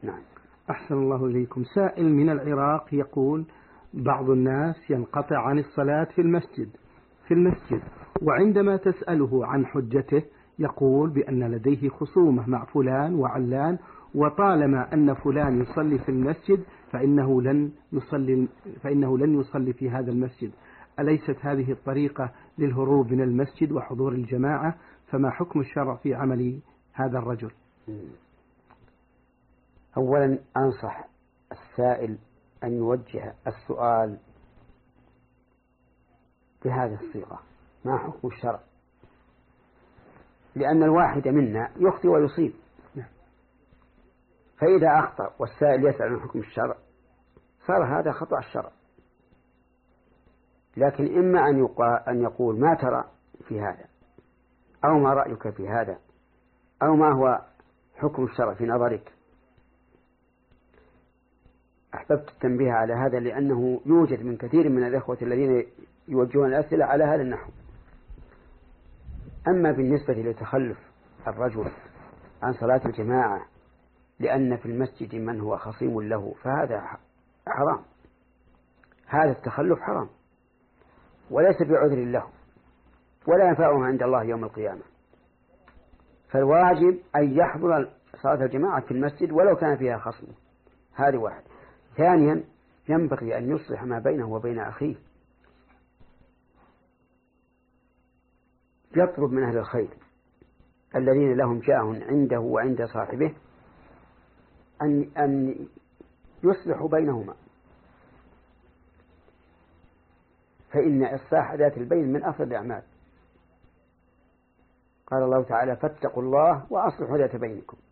نعم. أحسن الله إليكم. سائل من العراق يقول: بعض الناس ينقطع عن الصلاة في المسجد وعندما تسأله عن حجته يقول بأن لديه خصومة مع فلان وعلان، وطالما أن فلان يصلي في المسجد فإنه لن يصلي في هذا المسجد. أليست هذه الطريقة للهروب من المسجد وحضور الجماعة؟ فما حكم الشرع في عمل هذا الرجل؟ أولا أنصح السائل أن يوجه السؤال بهذه الصيغة: ما حكم الشرع؟ لأن الواحد منا يخطئ ويصيب، فإذا أخطأ والسائل يسأل عن حكم الشرع صار هذا خطأ الشرع. لكن إما أن يقول: ما ترى في هذا، أو ما رأيك في هذا، أو ما هو حكم الشرع في نظرك. أحببت التنبيه على هذا لأنه يوجد من كثير من الإخوة الذين يوجهون الأسئلة على هذا النحو. أما بالنسبة لتخلف الرجل عن صلاة الجماعة لأن في المسجد من هو خصيم له فهذا حرام، هذا التخلف حرام وليس بعذر له ولا ينفعه عند الله يوم القيامة. فالواجب أن يحضر صلاة الجماعة في المسجد ولو كان فيها خصم. هذه واحد. ثانيا ينبغي أن يصلح ما بينه وبين أخيه، يطلب من أهل الخير الذين لهم جاه عنده وعند صاحبه أن يصلحوا بينهما، فإن إصلاح ذات البين من أفضل الأعمال. قال الله تعالى: فاتقوا الله وأصلحوا ذات بينكم.